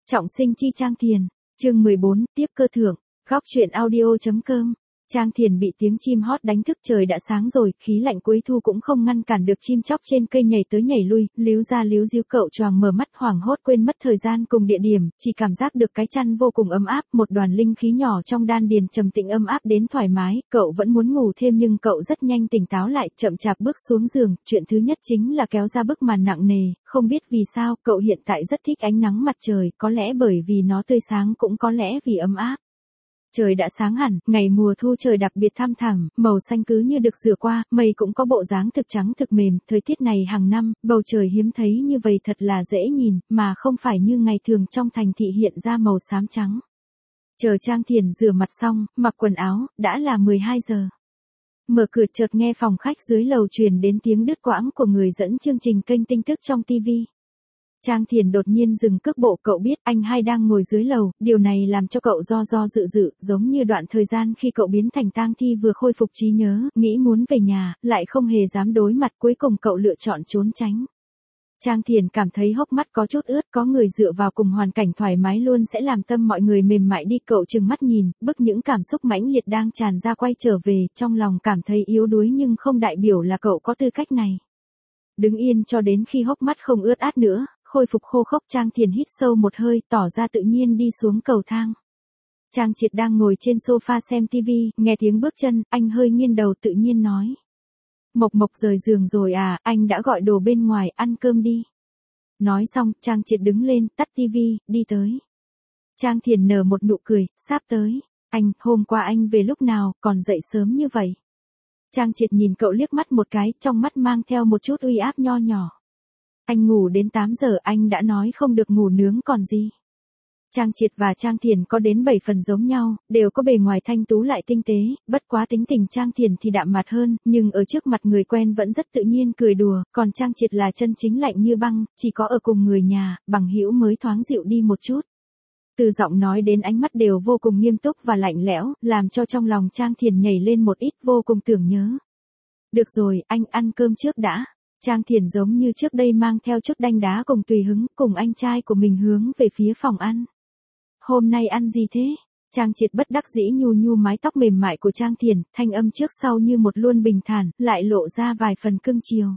Trọng sinh chi Trang Thiền, chương 14, tiếp cơ thưởng, góc truyện audio.com. Trang Thiền bị tiếng chim hót đánh thức, trời đã sáng rồi, khí lạnh cuối thu cũng không ngăn cản được chim chóc trên cây nhảy tới nhảy lui, líu ra líu díu. Cậu choàng mở mắt hoảng hốt quên mất thời gian cùng địa điểm, chỉ cảm giác được cái chăn vô cùng ấm áp, một đoàn linh khí nhỏ trong đan điền trầm tĩnh ấm áp đến thoải mái. Cậu vẫn muốn ngủ thêm nhưng cậu rất nhanh tỉnh táo lại, chậm chạp bước xuống giường. Chuyện thứ nhất chính là kéo ra bức màn nặng nề. Không biết vì sao, cậu hiện tại rất thích ánh nắng mặt trời, có lẽ bởi vì nó tươi sáng, cũng có lẽ vì ấm áp. Trời đã sáng hẳn, ngày mùa thu trời đặc biệt thăm thẳm, màu xanh cứ như được rửa qua, mây cũng có bộ dáng thực trắng thực mềm. Thời tiết này hàng năm, bầu trời hiếm thấy như vậy thật là dễ nhìn, mà không phải như ngày thường trong thành thị hiện ra màu xám trắng. Chờ Trang Thiền rửa mặt xong, mặc quần áo, đã là 12 giờ. Mở cửa chợt nghe phòng khách dưới lầu truyền đến tiếng đứt quãng của người dẫn chương trình kênh tin tức trong TV. Trang Thiền đột nhiên dừng cước bộ, cậu biết anh hai đang ngồi dưới lầu, điều này làm cho cậu do dự, giống như đoạn thời gian khi cậu biến thành tang thi vừa khôi phục trí nhớ, nghĩ muốn về nhà, lại không hề dám đối mặt, cuối cùng cậu lựa chọn trốn tránh. Trang Thiền cảm thấy hốc mắt có chút ướt, có người dựa vào cùng hoàn cảnh thoải mái luôn sẽ làm tâm mọi người mềm mại đi. Cậu trừng mắt nhìn, bức những cảm xúc mãnh liệt đang tràn ra quay trở về, trong lòng cảm thấy yếu đuối nhưng không đại biểu là cậu có tư cách này. Đứng yên cho đến khi hốc mắt không ướt át nữa, khôi phục khô khốc, Trang Thiền hít sâu một hơi, tỏ ra tự nhiên đi xuống cầu thang. Trang Triệt đang ngồi trên sofa xem TV, nghe tiếng bước chân, anh hơi nghiêng đầu tự nhiên nói. Mộc rời giường rồi à, anh đã gọi đồ bên ngoài, ăn cơm đi. Nói xong, Trang Triệt đứng lên, tắt TV, đi tới. Trang Thiền nở một nụ cười, sắp tới. Anh, hôm qua anh về lúc nào, còn dậy sớm như vậy? Trang Triệt nhìn cậu liếc mắt một cái, trong mắt mang theo một chút uy áp nho nhỏ. Anh ngủ đến 8 giờ, anh đã nói không được ngủ nướng còn gì. Trang Triệt và Trang Thiền có đến 7 phần giống nhau, đều có bề ngoài thanh tú lại tinh tế, bất quá tính tình Trang Thiền thì đạm mặt hơn, nhưng ở trước mặt người quen vẫn rất tự nhiên cười đùa, còn Trang Triệt là chân chính lạnh như băng, chỉ có ở cùng người nhà, bằng hữu mới thoáng dịu đi một chút. Từ giọng nói đến ánh mắt đều vô cùng nghiêm túc và lạnh lẽo, làm cho trong lòng Trang Thiền nhảy lên một ít, vô cùng tưởng nhớ. Được rồi, anh ăn cơm trước đã. Trang Thiền giống như trước đây mang theo chút đanh đá cùng tùy hứng, cùng anh trai của mình hướng về phía phòng ăn. Hôm nay ăn gì thế? Trang Triệt bất đắc dĩ nhu mái tóc mềm mại của Trang Thiền, thanh âm trước sau như một luôn bình thản, lại lộ ra vài phần cưng chiều.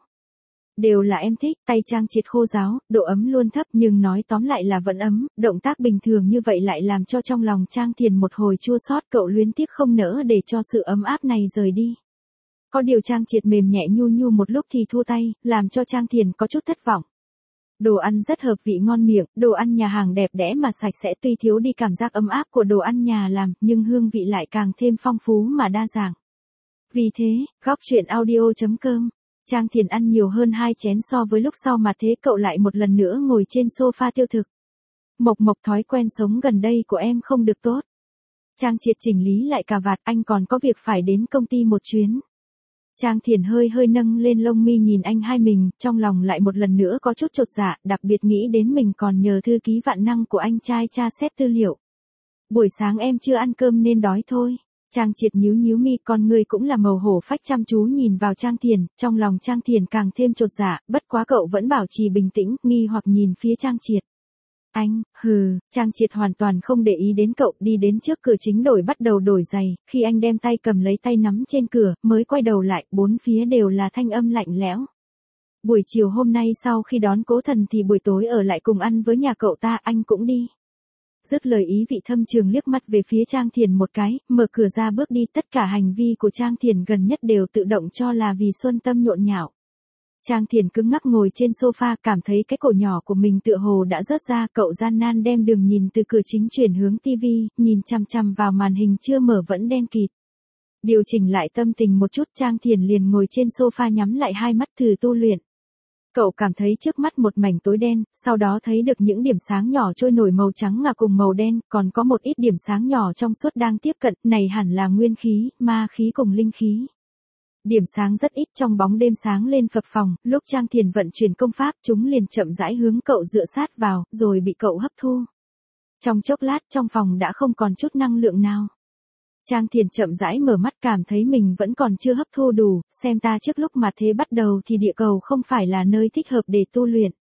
Đều là em thích. Tay Trang Triệt khô ráo, độ ấm luôn thấp nhưng nói tóm lại là vẫn ấm, động tác bình thường như vậy lại làm cho trong lòng Trang Thiền một hồi chua xót, cậu luyến tiếc không nỡ để cho sự ấm áp này rời đi. Có điều Trang Triệt mềm nhẹ nhu một lúc thì thua tay, làm cho Trang Thiền có chút thất vọng. Đồ ăn rất hợp vị ngon miệng, đồ ăn nhà hàng đẹp đẽ mà sạch sẽ, tuy thiếu đi cảm giác ấm áp của đồ ăn nhà làm, nhưng hương vị lại càng thêm phong phú mà đa dạng. Vì thế, góc truyện audio.com, Trang Thiền ăn nhiều hơn 2 chén so với lúc sau mà thế cậu lại một lần nữa ngồi trên sofa tiêu thực. Mộc thói quen sống gần đây của em không được tốt. Trang Triệt chỉnh lý lại cà vạt, anh còn có việc phải đến công ty một chuyến. Trang Thiền hơi nâng lên lông mi nhìn anh hai mình, trong lòng lại một lần nữa có chút chột dạ, đặc biệt nghĩ đến mình còn nhờ thư ký vạn năng của anh trai tra xét tư liệu. Buổi sáng em chưa ăn cơm nên đói thôi. Trang Triệt nhíu mi, con người cũng là màu hổ phách chăm chú nhìn vào Trang Thiền, trong lòng Trang Thiền càng thêm chột dạ, bất quá cậu vẫn bảo trì bình tĩnh, nghi hoặc nhìn phía Trang Triệt. Anh, Trang Triệt hoàn toàn không để ý đến cậu, đi đến trước cửa chính bắt đầu đổi giày, khi anh đem tay cầm lấy tay nắm trên cửa, mới quay đầu lại, bốn phía đều là thanh âm lạnh lẽo. Buổi chiều hôm nay sau khi đón Cố Thần thì buổi tối ở lại cùng ăn với nhà cậu ta, anh cũng đi. Dứt lời ý vị thâm trường liếc mắt về phía Trang Thiền một cái, mở cửa ra bước đi, tất cả hành vi của Trang Thiền gần nhất đều tự động cho là vì Xuân Tâm nhộn nhạo. Trang Thiền cứng ngắc ngồi trên sofa, cảm thấy cái cổ nhỏ của mình tựa hồ đã rớt ra, cậu gian nan đem đường nhìn từ cửa chính chuyển hướng TV, nhìn chằm chằm vào màn hình chưa mở vẫn đen kịt. Điều chỉnh lại tâm tình một chút, Trang Thiền liền ngồi trên sofa nhắm lại hai mắt thử tu luyện. Cậu cảm thấy trước mắt một mảnh tối đen, sau đó thấy được những điểm sáng nhỏ trôi nổi màu trắng ngà cùng màu đen, còn có một ít điểm sáng nhỏ trong suốt đang tiếp cận, này hẳn là nguyên khí, ma khí cùng linh khí. Điểm sáng rất ít, trong bóng đêm sáng lên phập phồng, lúc Trang Thiền vận chuyển công pháp, chúng liền chậm rãi hướng cậu dựa sát vào, rồi bị cậu hấp thu. Trong chốc lát, trong phòng đã không còn chút năng lượng nào. Trang Thiền chậm rãi mở mắt, cảm thấy mình vẫn còn chưa hấp thu đủ, xem ta trước lúc mà thế bắt đầu thì địa cầu không phải là nơi thích hợp để tu luyện.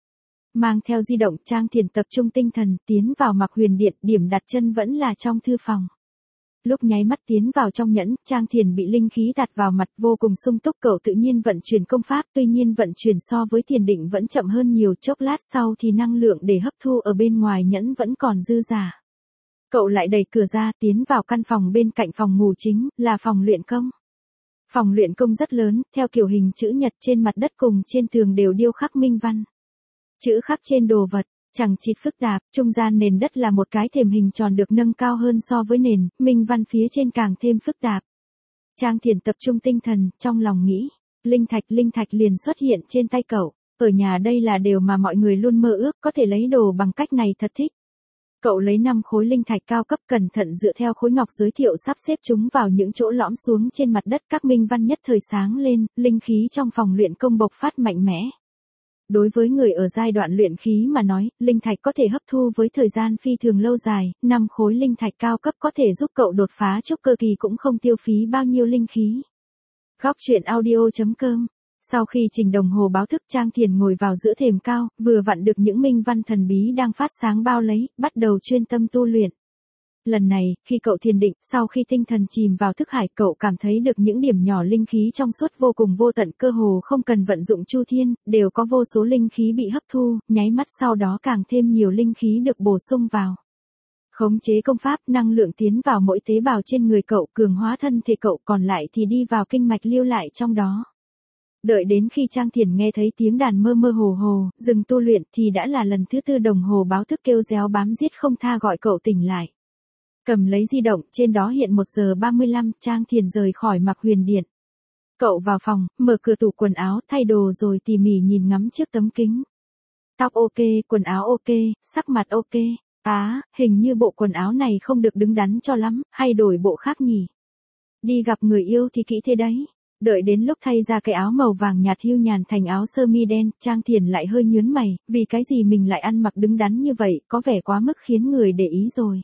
Mang theo di động, Trang Thiền tập trung tinh thần, tiến vào Mạc Huyền Điện, điểm đặt chân vẫn là trong thư phòng. Lúc nháy mắt tiến vào trong nhẫn, Trang Thiền bị linh khí tạt vào mặt vô cùng sung túc, cậu tự nhiên vận chuyển công pháp, tuy nhiên vận chuyển so với thiền định vẫn chậm hơn nhiều, chốc lát sau thì năng lượng để hấp thu ở bên ngoài nhẫn vẫn còn dư giả. Cậu lại đẩy cửa ra, tiến vào căn phòng bên cạnh phòng ngủ chính, là phòng luyện công. Phòng luyện công rất lớn, theo kiểu hình chữ nhật, trên mặt đất cùng trên tường đều điêu khắc minh văn. Chữ khắc trên đồ vật, chẳng chịt phức tạp, trung gian nền đất là một cái thềm hình tròn được nâng cao hơn so với nền, minh văn phía trên càng thêm phức tạp. Trang Thiền tập trung tinh thần, trong lòng nghĩ, linh thạch liền xuất hiện trên tay cậu, ở nhà đây là điều mà mọi người luôn mơ ước, có thể lấy đồ bằng cách này thật thích. Cậu lấy 5 khối linh thạch cao cấp, cẩn thận dựa theo khối ngọc giới thiệu sắp xếp chúng vào những chỗ lõm xuống trên mặt đất, các minh văn nhất thời sáng lên, linh khí trong phòng luyện công bộc phát mạnh mẽ. Đối với người ở giai đoạn luyện khí mà nói, linh thạch có thể hấp thu với thời gian phi thường lâu dài, 5 khối linh thạch cao cấp có thể giúp cậu đột phá trúc cơ kỳ cũng không tiêu phí bao nhiêu linh khí. Góc truyện audio.com. Sau khi chỉnh đồng hồ báo thức, Trang Thiền ngồi vào giữa thềm cao, vừa vặn được những minh văn thần bí đang phát sáng bao lấy, bắt đầu chuyên tâm tu luyện. Lần này, khi cậu thiền định, sau khi tinh thần chìm vào thức hải, cậu cảm thấy được những điểm nhỏ linh khí trong suốt vô cùng vô tận, cơ hồ không cần vận dụng chu thiên, đều có vô số linh khí bị hấp thu, nháy mắt sau đó càng thêm nhiều linh khí được bổ sung vào. Khống chế công pháp, năng lượng tiến vào mỗi tế bào trên người cậu, cường hóa thân thể cậu, còn lại thì đi vào kinh mạch lưu lại trong đó. Đợi đến khi Trang Thiền nghe thấy tiếng đàn mơ mơ hồ hồ, dừng tu luyện thì đã là lần thứ 4 đồng hồ báo thức kêu réo bám giết không tha gọi cậu tỉnh lại. Cầm lấy di động, trên đó hiện 1 giờ 35, Trang Thiền rời khỏi Mạc Huyền Điện. Cậu vào phòng, mở cửa tủ quần áo, thay đồ rồi tỉ mỉ nhìn ngắm trước tấm kính. Tóc ok, quần áo ok, sắc mặt ok. Hình như bộ quần áo này không được đứng đắn cho lắm, hay đổi bộ khác nhỉ? Đi gặp người yêu thì kỹ thế đấy. Đợi đến lúc thay ra cái áo màu vàng nhạt hưu nhàn thành áo sơ mi đen, Trang Thiền lại hơi nhướng mày, vì cái gì mình lại ăn mặc đứng đắn như vậy, có vẻ quá mức khiến người để ý rồi.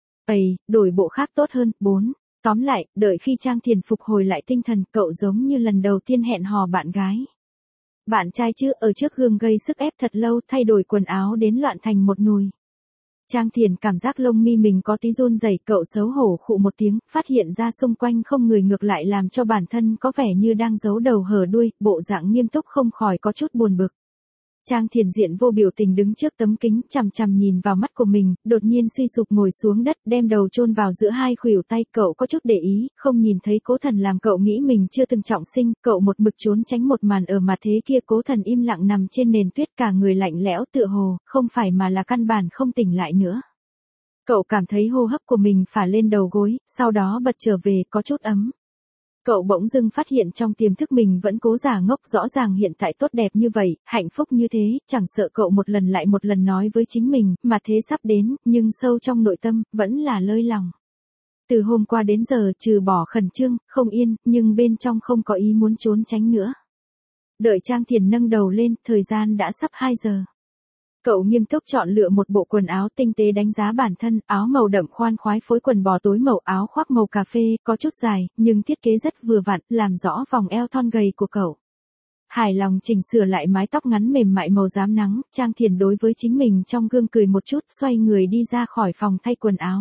Đổi bộ khác tốt hơn. 4. Tóm lại, đợi khi Trang Thiền phục hồi lại tinh thần, cậu giống như lần đầu tiên hẹn hò bạn gái. Bạn trai chứ, ở trước gương gây sức ép thật lâu, thay đổi quần áo đến loạn thành một nùi. Trang Thiền cảm giác lông mi mình có tí run rẩy, cậu xấu hổ khụ một tiếng, phát hiện ra xung quanh không người, ngược lại làm cho bản thân có vẻ như đang giấu đầu hở đuôi, bộ dạng nghiêm túc không khỏi có chút buồn bực. Trang Thiền diện vô biểu tình đứng trước tấm kính, chằm chằm nhìn vào mắt của mình, đột nhiên suy sụp ngồi xuống đất, đem đầu chôn vào giữa hai khuỷu tay, cậu có chút để ý, không nhìn thấy Cố Thần làm cậu nghĩ mình chưa từng trọng sinh, cậu một mực trốn tránh một màn ở mặt thế kia. Cố Thần im lặng nằm trên nền tuyết, cả người lạnh lẽo tựa hồ, không phải mà là căn bản không tỉnh lại nữa. Cậu cảm thấy hô hấp của mình phả lên đầu gối, sau đó bật trở về, có chút ấm. Cậu bỗng dưng phát hiện trong tiềm thức mình vẫn cố giả ngốc, rõ ràng hiện tại tốt đẹp như vậy, hạnh phúc như thế, chẳng sợ cậu một lần lại một lần nói với chính mình, mà thế sắp đến, nhưng sâu trong nội tâm, vẫn là lơi lòng. Từ hôm qua đến giờ, trừ bỏ khẩn trương, không yên, nhưng bên trong không có ý muốn trốn tránh nữa. Đợi Trang Thiền nâng đầu lên, thời gian đã sắp 2 giờ. Cậu nghiêm túc chọn lựa một bộ quần áo tinh tế, đánh giá bản thân, áo màu đậm khoan khoái, phối quần bò tối màu, áo khoác màu cà phê, có chút dài, nhưng thiết kế rất vừa vặn, làm rõ vòng eo thon gầy của cậu. Hài lòng chỉnh sửa lại mái tóc ngắn mềm mại màu rám nắng, Trang Thiền đối với chính mình trong gương cười một chút, xoay người đi ra khỏi phòng thay quần áo.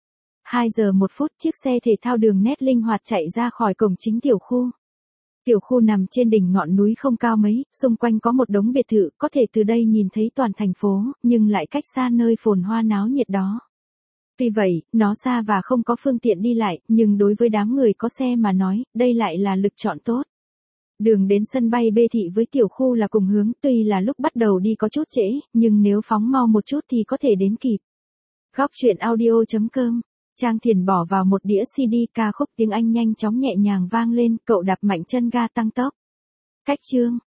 2 giờ 1 phút, chiếc xe thể thao đường nét linh hoạt chạy ra khỏi cổng chính tiểu khu. Tiểu khu nằm trên đỉnh ngọn núi không cao mấy, xung quanh có một đống biệt thự, có thể từ đây nhìn thấy toàn thành phố, nhưng lại cách xa nơi phồn hoa náo nhiệt đó. Vì vậy, nó xa và không có phương tiện đi lại, nhưng đối với đám người có xe mà nói, đây lại là lựa chọn tốt. Đường đến sân bay B thị với tiểu khu là cùng hướng, tuy là lúc bắt đầu đi có chút trễ, nhưng nếu phóng mau một chút thì có thể đến kịp. Góc truyện audio.com. Trang Thiền bỏ vào một đĩa CD, ca khúc tiếng Anh nhanh chóng nhẹ nhàng vang lên, cậu đạp mạnh chân ga tăng tốc. Cách chương.